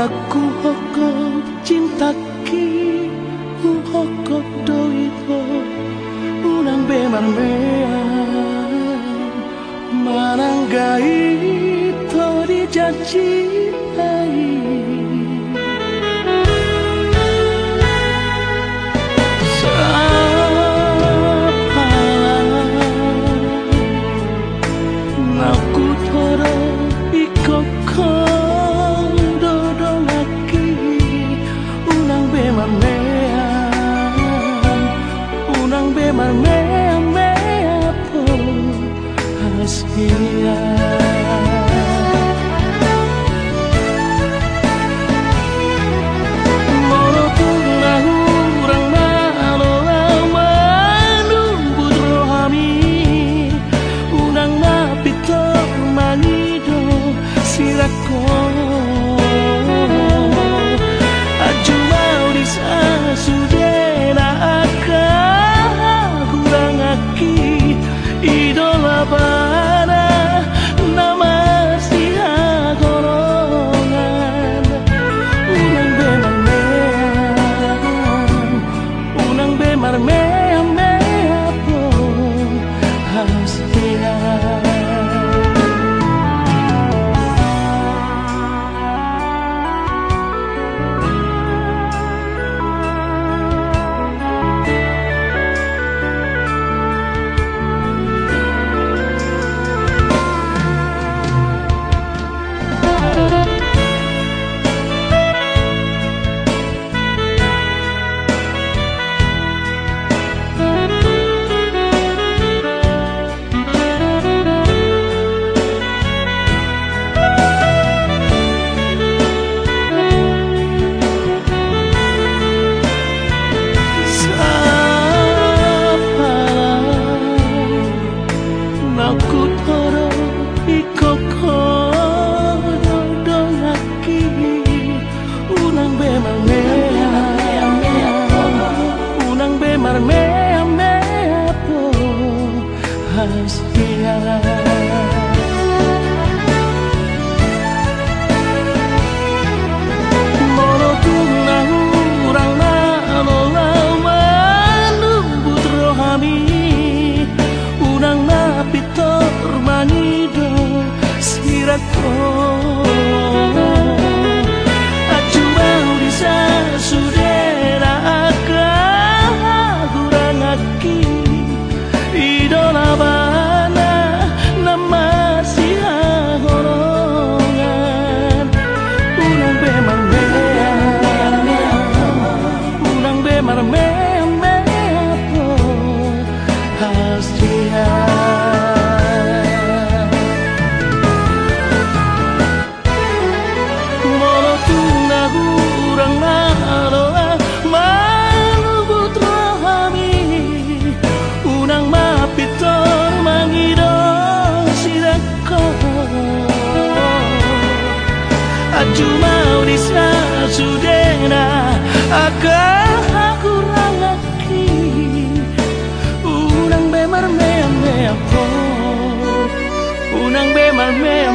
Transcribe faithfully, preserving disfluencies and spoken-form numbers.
Aku hokok cinta ki hokok doipo unang bemarmean mananggai tori janji ai naku toro ikoko unang bemar mea mea po hasia molotong urang malola manumbut rohami unang napito manido sirako sudena akan kurang aki idola bana nama sia golongan unang bemar mea unang bemar mea mea po hasia aku toro ikoko dodongaki unang bemar mea unang bemar mea mea po hasia molotong urang malola manumbut rohami unang napitor manido sirako acu mau disa sudera kurang aki idola bana nama sia golongan unang bemar mea unang bemar mea mea po hasia aju mau disa sudena akan kurang laki unang bemar mea mea po unang bemar mea